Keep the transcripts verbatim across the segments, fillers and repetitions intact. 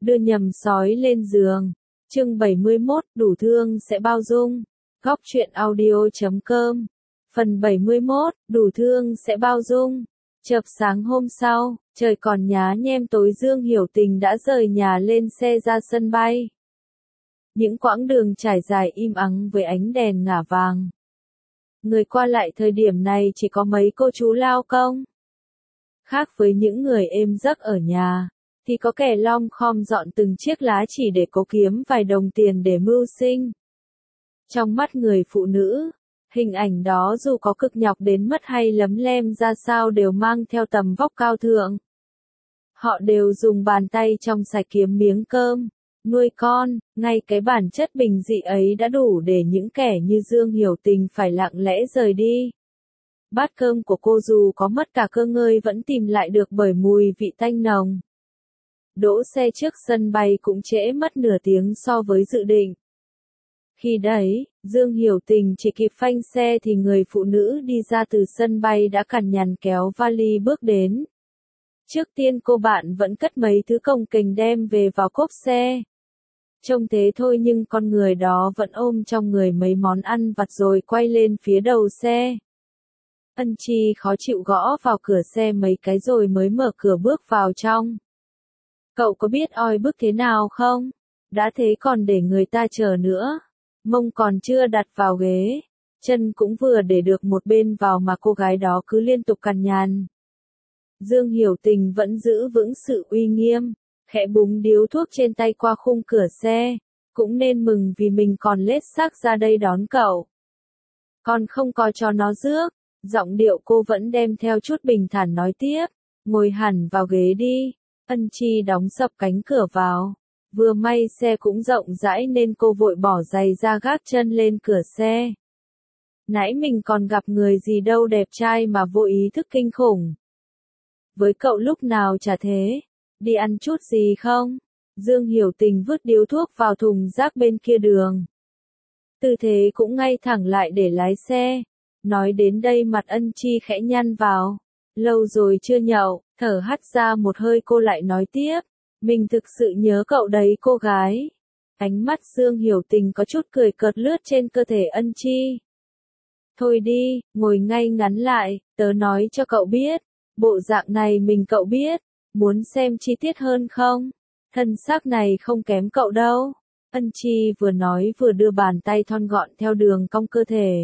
đưa nhầm sói lên giường. Chương bảy mươi mốt, đủ thương sẽ bao dung. Góc truyện audio chấm com. Phần bảy mươi mốt, đủ thương sẽ bao dung. Chợp sáng hôm sau, trời còn nhá nhem tối, Dương Hiểu Tình đã rời nhà lên xe ra sân bay. Những quãng đường trải dài im ắng với ánh đèn ngả vàng. Người qua lại thời điểm này chỉ có mấy cô chú lao công. Khác với những người êm giấc ở nhà, thì có kẻ lom khom dọn từng chiếc lá chỉ để cố kiếm vài đồng tiền để mưu sinh. Trong mắt người phụ nữ, hình ảnh đó dù có cực nhọc đến mất hay lấm lem ra sao đều mang theo tầm vóc cao thượng. Họ đều dùng bàn tay trong sạch kiếm miếng cơm, nuôi con, ngay cái bản chất bình dị ấy đã đủ để những kẻ như Dương Hiểu Tình phải lặng lẽ rời đi. Bát cơm của cô dù có mất cả cơ ngơi vẫn tìm lại được bởi mùi vị tanh nồng. Đỗ xe trước sân bay cũng trễ mất nửa tiếng so với dự định. Khi đấy, Dương Hiểu Tình chỉ kịp phanh xe thì người phụ nữ đi ra từ sân bay đã cằn nhằn kéo vali bước đến. Trước tiên cô bạn vẫn cất mấy thứ cồng kềnh đem về vào cốp xe. Trông thế thôi nhưng con người đó vẫn ôm trong người mấy món ăn vặt rồi quay lên phía đầu xe. Ân Chi khó chịu gõ vào cửa xe mấy cái rồi mới mở cửa bước vào trong. Cậu có biết oi bức thế nào không? Đã thế còn để người ta chờ nữa. Mông còn chưa đặt vào ghế, chân cũng vừa để được một bên vào mà cô gái đó cứ liên tục cằn nhằn. Dương Hiểu Tình vẫn giữ vững sự uy nghiêm, khẽ búng điếu thuốc trên tay qua khung cửa xe, cũng nên mừng vì mình còn lết xác ra đây đón cậu. Còn không coi cho nó rước, giọng điệu cô vẫn đem theo chút bình thản nói tiếp, ngồi hẳn vào ghế đi. Ân Chi đóng sập cánh cửa vào. Vừa may xe cũng rộng rãi nên cô vội bỏ giày ra gác chân lên cửa xe. Nãy mình còn gặp người gì đâu đẹp trai mà vô ý thức kinh khủng. Với cậu lúc nào chả thế. Đi ăn chút gì không? Dương Hiểu Tình vứt điếu thuốc vào thùng rác bên kia đường. Tư thế cũng ngay thẳng lại để lái xe. Nói đến đây mặt Ân Chi khẽ nhăn vào. Lâu rồi chưa nhậu, thở hắt ra một hơi cô lại nói tiếp. Mình thực sự nhớ cậu đấy cô gái. Ánh mắt Dương Hiểu Tình có chút cười cợt lướt trên cơ thể Ân Chi. Thôi đi, ngồi ngay ngắn lại, tớ nói cho cậu biết. Bộ dạng này mình cậu biết. Muốn xem chi tiết hơn không? Thân xác này không kém cậu đâu. Ân Chi vừa nói vừa đưa bàn tay thon gọn theo đường cong cơ thể.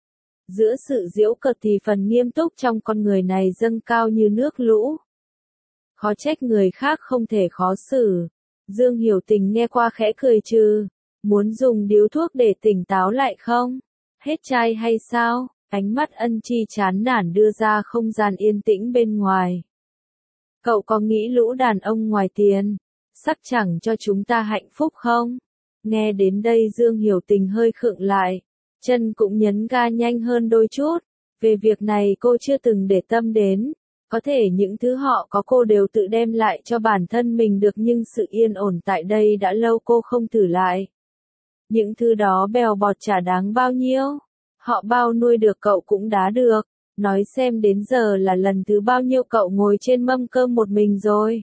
Giữa sự giễu cợt thì phần nghiêm túc trong con người này dâng cao như nước lũ. Khó trách người khác không thể khó xử. Dương Hiểu Tình nghe qua khẽ cười trừ. Muốn dùng điếu thuốc để tỉnh táo lại không? Hết chai hay sao? Ánh mắt Ân Chi chán nản đưa ra không gian yên tĩnh bên ngoài. Cậu có nghĩ lũ đàn ông ngoài tiền, sắc chẳng cho chúng ta hạnh phúc không? Nghe đến đây Dương Hiểu Tình hơi khựng lại. Chân cũng nhấn ga nhanh hơn đôi chút. Về việc này cô chưa từng để tâm đến. Có thể những thứ họ có cô đều tự đem lại cho bản thân mình được nhưng sự yên ổn tại đây đã lâu cô không thử lại. Những thứ đó bèo bọt chả đáng bao nhiêu. Họ bao nuôi được cậu cũng đá được. Nói xem đến giờ là lần thứ bao nhiêu cậu ngồi trên mâm cơm một mình rồi.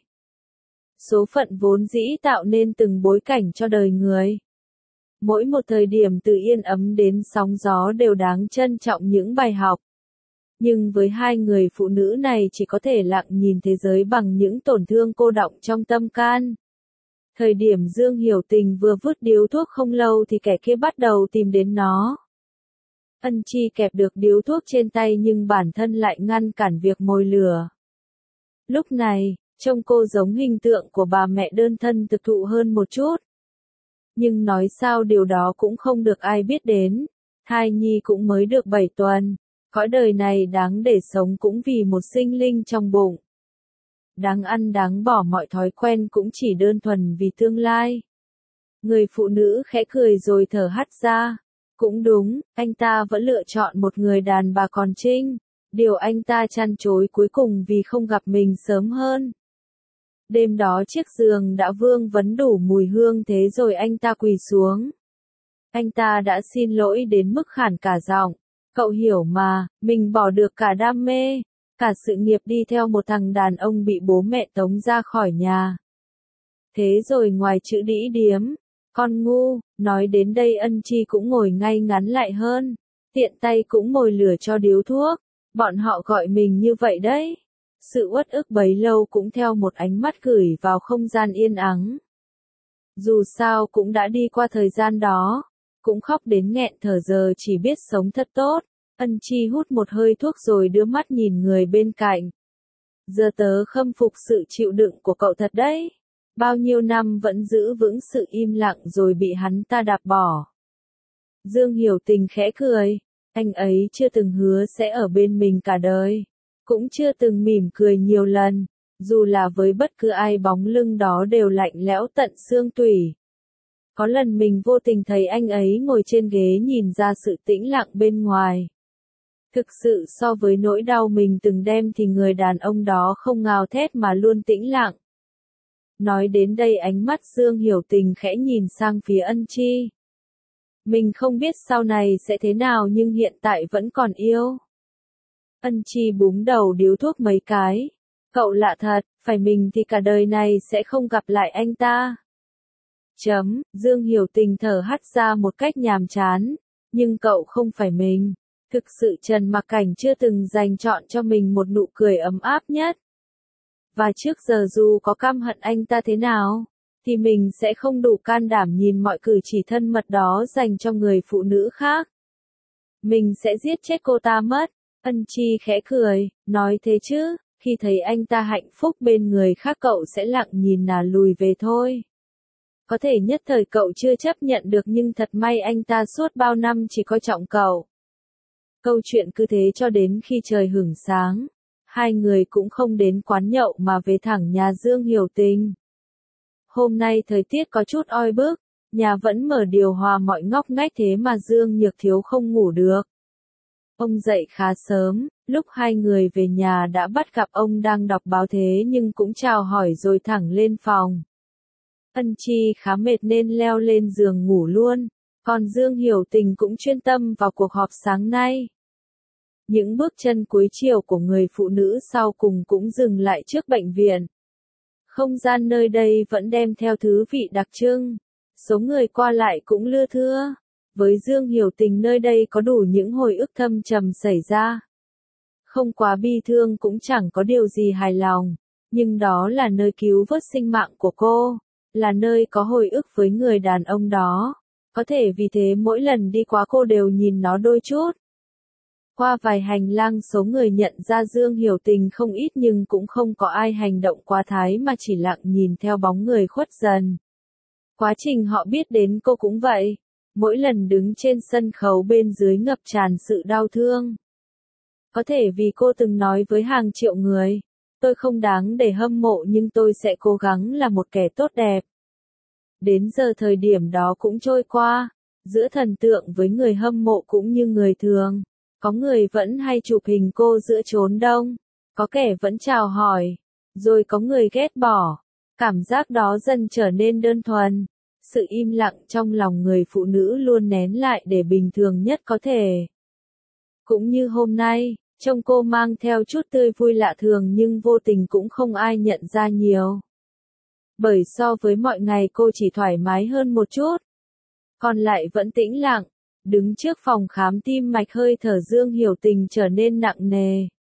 Số phận vốn dĩ tạo nên từng bối cảnh cho đời người. Mỗi một thời điểm từ yên ấm đến sóng gió đều đáng trân trọng những bài học. Nhưng với hai người phụ nữ này chỉ có thể lặng nhìn thế giới bằng những tổn thương cô đọng trong tâm can. Thời điểm Dương Hiểu Tình vừa vứt điếu thuốc không lâu thì kẻ kia bắt đầu tìm đến nó. Ân Chi kẹp được điếu thuốc trên tay nhưng bản thân lại ngăn cản việc mồi lửa. Lúc này, trông cô giống hình tượng của bà mẹ đơn thân thực thụ hơn một chút. Nhưng nói sao điều đó cũng không được ai biết đến. Thai nhi cũng mới được bảy tuần. Cõi đời này đáng để sống cũng vì một sinh linh trong bụng. Đáng ăn đáng bỏ mọi thói quen cũng chỉ đơn thuần vì tương lai. Người phụ nữ khẽ cười rồi thở hắt ra. Cũng đúng, anh ta vẫn lựa chọn một người đàn bà còn trinh. Điều anh ta chăn chối cuối cùng vì không gặp mình sớm hơn. Đêm đó chiếc giường đã vương vấn đủ mùi hương thế rồi anh ta quỳ xuống. Anh ta đã xin lỗi đến mức khản cả giọng. Cậu hiểu mà, mình bỏ được cả đam mê, cả sự nghiệp đi theo một thằng đàn ông bị bố mẹ tống ra khỏi nhà. Thế rồi ngoài chữ đĩ điếm, con ngu, nói đến đây Ân Chi cũng ngồi ngay ngắn lại hơn, tiện tay cũng mồi lửa cho điếu thuốc, bọn họ gọi mình như vậy đấy. Sự uất ức bấy lâu cũng theo một ánh mắt gửi vào không gian yên ắng. Dù sao cũng đã đi qua thời gian đó, cũng khóc đến nghẹn thở giờ chỉ biết sống thật tốt. Ân Chi hút một hơi thuốc rồi đưa mắt nhìn người bên cạnh. Giờ tớ khâm phục sự chịu đựng của cậu thật đấy. Bao nhiêu năm vẫn giữ vững sự im lặng rồi bị hắn ta đạp bỏ. Dương Hiểu Tình khẽ cười. Anh ấy chưa từng hứa sẽ ở bên mình cả đời. Cũng chưa từng mỉm cười nhiều lần. Dù là với bất cứ ai bóng lưng đó đều lạnh lẽo tận xương tủy. Có lần mình vô tình thấy anh ấy ngồi trên ghế nhìn ra sự tĩnh lặng bên ngoài. Thực sự so với nỗi đau mình từng đem thì người đàn ông đó không ngào thét mà luôn tĩnh lặng. Nói đến đây ánh mắt Dương Hiểu Tình khẽ nhìn sang phía Ân Chi. Mình không biết sau này sẽ thế nào nhưng hiện tại vẫn còn yêu. Ân Chi búng đầu điếu thuốc mấy cái. Cậu lạ thật, phải mình thì cả đời này sẽ không gặp lại anh ta. Chấm, Dương Hiểu Tình thở hắt ra một cách nhàm chán. Nhưng cậu không phải mình. Thực sự Trần Mặc Cảnh chưa từng dành chọn cho mình một nụ cười ấm áp nhất. Và trước giờ dù có căm hận anh ta thế nào, thì mình sẽ không đủ can đảm nhìn mọi cử chỉ thân mật đó dành cho người phụ nữ khác. Mình sẽ giết chết cô ta mất. Ân Chi khẽ cười, nói thế chứ, khi thấy anh ta hạnh phúc bên người khác cậu sẽ lặng nhìn là lùi về thôi. Có thể nhất thời cậu chưa chấp nhận được nhưng thật may anh ta suốt bao năm chỉ coi trọng cậu. Câu chuyện cứ thế cho đến khi trời hửng sáng. Hai người cũng không đến quán nhậu mà về thẳng nhà Dương Hiểu Tình. Hôm nay thời tiết có chút oi bức, nhà vẫn mở điều hòa mọi ngóc ngách thế mà Dương Nhược Thiếu không ngủ được. Ông dậy khá sớm, lúc hai người về nhà đã bắt gặp ông đang đọc báo thế nhưng cũng chào hỏi rồi thẳng lên phòng. Ân Chi khá mệt nên leo lên giường ngủ luôn, còn Dương Hiểu Tình cũng chuyên tâm vào cuộc họp sáng nay. Những bước chân cuối chiều của người phụ nữ sau cùng cũng dừng lại trước bệnh viện. Không gian nơi đây vẫn đem theo thứ vị đặc trưng. Số người qua lại cũng lưa thưa. Với Dương Hiểu Tình nơi đây có đủ những hồi ức thâm trầm xảy ra. Không quá bi thương cũng chẳng có điều gì hài lòng. Nhưng đó là nơi cứu vớt sinh mạng của cô. Là nơi có hồi ức với người đàn ông đó. Có thể vì thế mỗi lần đi qua cô đều nhìn nó đôi chút. Qua vài hành lang số người nhận ra Dương Hiểu Tình không ít nhưng cũng không có ai hành động quá thái mà chỉ lặng nhìn theo bóng người khuất dần. Quá trình họ biết đến cô cũng vậy. Mỗi lần đứng trên sân khấu bên dưới ngập tràn sự đau thương. Có thể vì cô từng nói với hàng triệu người, tôi không đáng để hâm mộ nhưng tôi sẽ cố gắng là một kẻ tốt đẹp. Đến giờ thời điểm đó cũng trôi qua, giữa thần tượng với người hâm mộ cũng như người thường. Có người vẫn hay chụp hình cô giữa chốn đông, có kẻ vẫn chào hỏi, rồi có người ghét bỏ. Cảm giác đó dần trở nên đơn thuần. Sự im lặng trong lòng người phụ nữ luôn nén lại để bình thường nhất có thể. Cũng như hôm nay, trông cô mang theo chút tươi vui lạ thường nhưng vô tình cũng không ai nhận ra nhiều. Bởi so với mọi ngày cô chỉ thoải mái hơn một chút. Còn lại vẫn tĩnh lặng. Đứng trước phòng khám tim mạch hơi thở Dương Hiểu Tình trở nên nặng nề.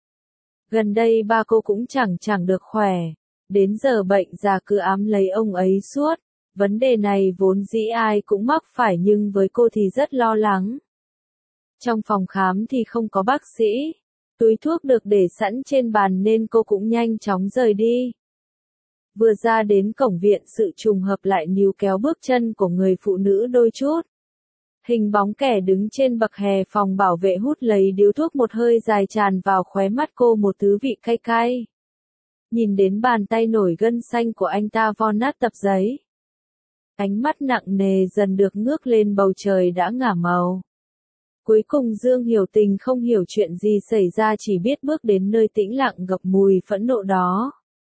Gần đây ba cô cũng chẳng chẳng được khỏe. Đến giờ bệnh già cứ ám lấy ông ấy suốt. Vấn đề này vốn dĩ ai cũng mắc phải nhưng với cô thì rất lo lắng. Trong phòng khám thì không có bác sĩ. Túi thuốc được để sẵn trên bàn nên cô cũng nhanh chóng rời đi. Vừa ra đến cổng viện sự trùng hợp lại níu kéo bước chân của người phụ nữ đôi chút. Hình bóng kẻ đứng trên bậc hè phòng bảo vệ hút lấy điếu thuốc một hơi dài tràn vào khóe mắt cô một thứ vị cay cay. Nhìn đến bàn tay nổi gân xanh của anh ta vo nát tập giấy. Ánh mắt nặng nề dần được ngước lên bầu trời đã ngả màu. Cuối cùng Dương Hiểu Tình không hiểu chuyện gì xảy ra chỉ biết bước đến nơi tĩnh lặng ngập mùi phẫn nộ đó.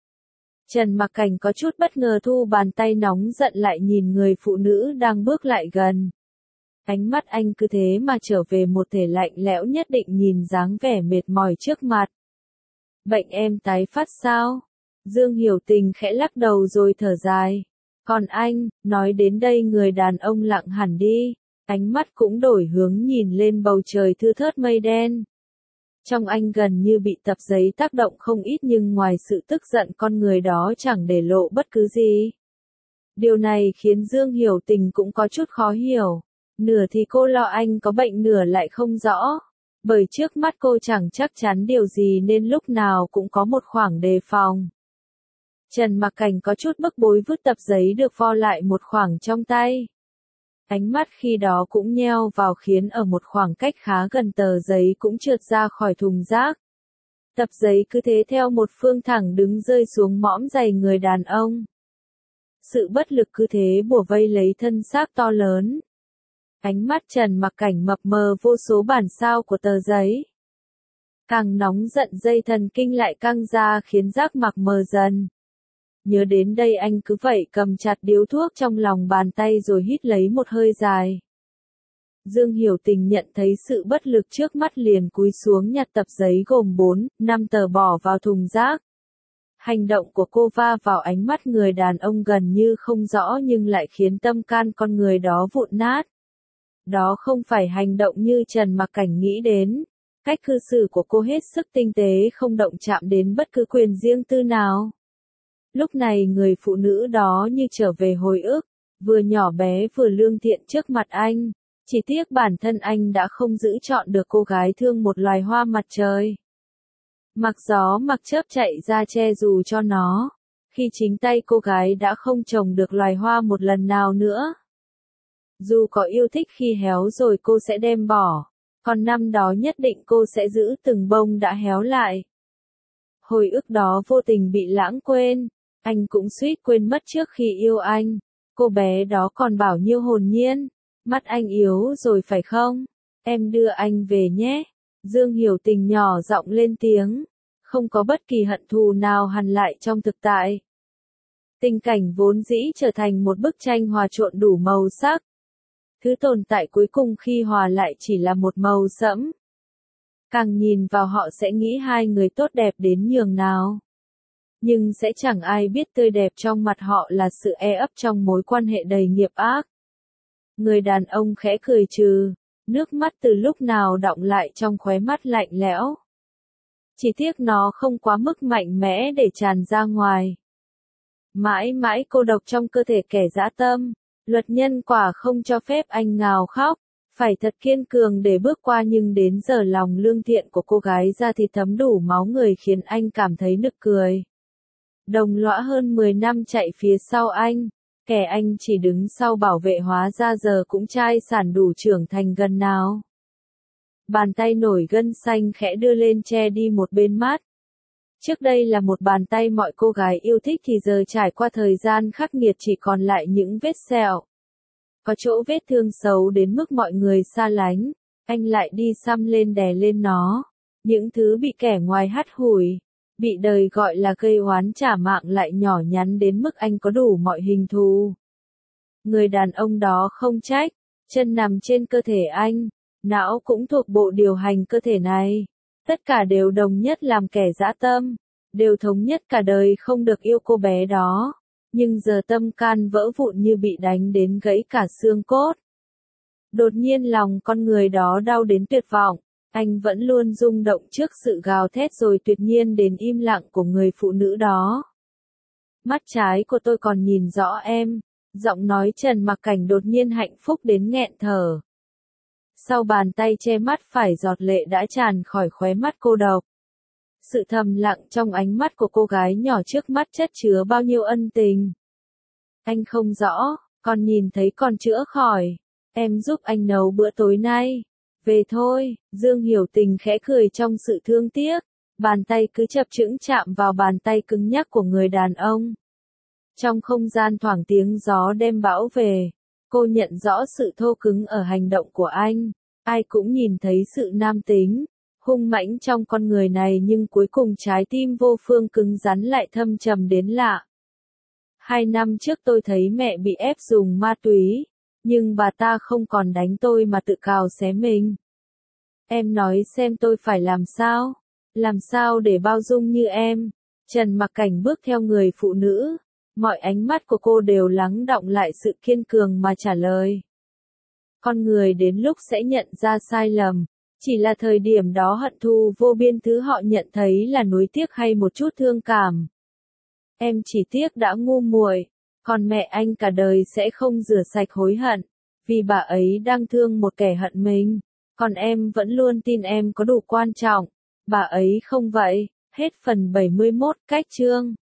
Trần Mặc Cảnh có chút bất ngờ thu bàn tay nóng giận lại nhìn người phụ nữ đang bước lại gần. Ánh mắt anh cứ thế mà trở về một thể lạnh lẽo nhất định nhìn dáng vẻ mệt mỏi trước mặt. Bệnh em tái phát sao? Dương Hiểu Tình khẽ lắc đầu rồi thở dài. Còn anh, nói đến đây người đàn ông lặng hẳn đi, ánh mắt cũng đổi hướng nhìn lên bầu trời thưa thớt mây đen. Trong anh gần như bị tập giấy tác động không ít nhưng ngoài sự tức giận con người đó chẳng để lộ bất cứ gì. Điều này khiến Dương Hiểu Tình cũng có chút khó hiểu. Nửa thì cô lo anh có bệnh nửa lại không rõ. Bởi trước mắt cô chẳng chắc chắn điều gì nên lúc nào cũng có một khoảng đề phòng. Trần Mặc Cảnh có chút bức bối vứt tập giấy được vo lại một khoảng trong tay. Ánh mắt khi đó cũng nheo vào khiến ở một khoảng cách khá gần tờ giấy cũng trượt ra khỏi thùng rác. Tập giấy cứ thế theo một phương thẳng đứng rơi xuống mõm giày người đàn ông. Sự bất lực cứ thế bủa vây lấy thân xác to lớn. Ánh mắt Trần Mặc Cảnh mập mờ vô số bản sao của tờ giấy. Càng nóng giận dây thần kinh lại căng ra khiến giác mặc mờ dần. Nhớ đến đây anh cứ vậy cầm chặt điếu thuốc trong lòng bàn tay rồi hít lấy một hơi dài. Dương Hiểu Tình nhận thấy sự bất lực trước mắt liền cúi xuống nhặt tập giấy gồm bốn, năm tờ bỏ vào thùng rác. Hành động của cô va vào ánh mắt người đàn ông gần như không rõ nhưng lại khiến tâm can con người đó vụn nát. Đó không phải hành động như Trần Mặc Cảnh nghĩ đến. Cách cư xử của cô hết sức tinh tế không động chạm đến bất cứ quyền riêng tư nào. Lúc này người phụ nữ đó như trở về hồi ức, vừa nhỏ bé vừa lương thiện trước mặt anh. Chỉ tiếc bản thân anh đã không giữ chọn được cô gái thương một loài hoa mặt trời. Mặc gió mặc chớp chạy ra che dù cho nó, khi chính tay cô gái đã không trồng được loài hoa một lần nào nữa. Dù có yêu thích khi héo rồi cô sẽ đem bỏ, còn năm đó nhất định cô sẽ giữ từng bông đã héo lại. Hồi ức đó vô tình bị lãng quên, anh cũng suýt quên mất trước khi yêu anh. Cô bé đó còn bảo nhiêu hồn nhiên, mắt anh yếu rồi phải không? Em đưa anh về nhé. Dương Hiểu Tình nhỏ giọng lên tiếng, không có bất kỳ hận thù nào hằn lại trong thực tại. Tình cảnh vốn dĩ trở thành một bức tranh hòa trộn đủ màu sắc. Thứ tồn tại cuối cùng khi hòa lại chỉ là một màu sẫm. Càng nhìn vào họ sẽ nghĩ hai người tốt đẹp đến nhường nào. Nhưng sẽ chẳng ai biết tươi đẹp trong mặt họ là sự e ấp trong mối quan hệ đầy nghiệp ác. Người đàn ông khẽ cười trừ, nước mắt từ lúc nào đọng lại trong khóe mắt lạnh lẽo. Chỉ tiếc nó không quá mức mạnh mẽ để tràn ra ngoài. Mãi mãi cô độc trong cơ thể kẻ dã tâm, luật nhân quả không cho phép anh ngào khóc, phải thật kiên cường để bước qua nhưng đến giờ lòng lương thiện của cô gái ra thì thấm đủ máu người khiến anh cảm thấy nực cười. Đồng lõa hơn mười năm chạy phía sau anh, kẻ anh chỉ đứng sau bảo vệ hóa ra giờ cũng trai sản đủ trưởng thành gần nào. Bàn tay nổi gân xanh khẽ đưa lên che đi một bên mắt. Trước đây là một bàn tay mọi cô gái yêu thích thì giờ trải qua thời gian khắc nghiệt chỉ còn lại những vết sẹo. Có chỗ vết thương xấu đến mức mọi người xa lánh, anh lại đi xăm lên đè lên nó. Những thứ bị kẻ ngoài hắt hủi, bị đời gọi là gây oán trả mạng lại nhỏ nhắn đến mức anh có đủ mọi hình thù. Người đàn ông đó không trách, chân nằm trên cơ thể anh, não cũng thuộc bộ điều hành cơ thể này. Tất cả đều đồng nhất làm kẻ dã tâm, đều thống nhất cả đời không được yêu cô bé đó. Nhưng giờ tâm can vỡ vụn như bị đánh đến gãy cả xương cốt. Đột nhiên lòng con người đó đau đến tuyệt vọng, anh vẫn luôn rung động trước sự gào thét rồi tuyệt nhiên đến im lặng của người phụ nữ đó. Mắt trái của tôi còn nhìn rõ em, giọng nói Trần Mặc Cảnh đột nhiên hạnh phúc đến nghẹn thở. Sau bàn tay che mắt phải giọt lệ đã tràn khỏi khóe mắt cô độc. Sự thầm lặng trong ánh mắt của cô gái nhỏ trước mắt chất chứa bao nhiêu ân tình. Anh không rõ, còn nhìn thấy còn chữa khỏi. Em giúp anh nấu bữa tối nay. Về thôi, Dương Hiểu Tình khẽ cười trong sự thương tiếc. Bàn tay cứ chập chững chạm vào bàn tay cứng nhắc của người đàn ông. Trong không gian thoảng tiếng gió đêm bão về, cô nhận rõ sự thô cứng ở hành động của anh. Ai cũng nhìn thấy sự nam tính, hung mãnh trong con người này nhưng cuối cùng trái tim vô phương cứng rắn lại thâm trầm đến lạ. Hai năm trước tôi thấy mẹ bị ép dùng ma túy, nhưng bà ta không còn đánh tôi mà tự cào xé mình. Em nói xem tôi phải làm sao? Làm sao để bao dung như em? Trần Mặc Cảnh bước theo người phụ nữ, Mọi ánh mắt của cô đều lắng đọng lại sự kiên cường mà trả lời. Con người đến lúc sẽ nhận ra sai lầm. Chỉ là thời điểm đó hận thù vô biên, thứ họ nhận thấy là nuối tiếc hay một chút thương cảm. Em chỉ tiếc đã ngu muội, còn mẹ anh cả đời sẽ không rửa sạch hối hận, vì bà ấy đang thương một kẻ hận mình, còn em vẫn luôn tin em có đủ quan trọng, bà ấy không vậy. Hết phần bảy mươi mốt, cách chương.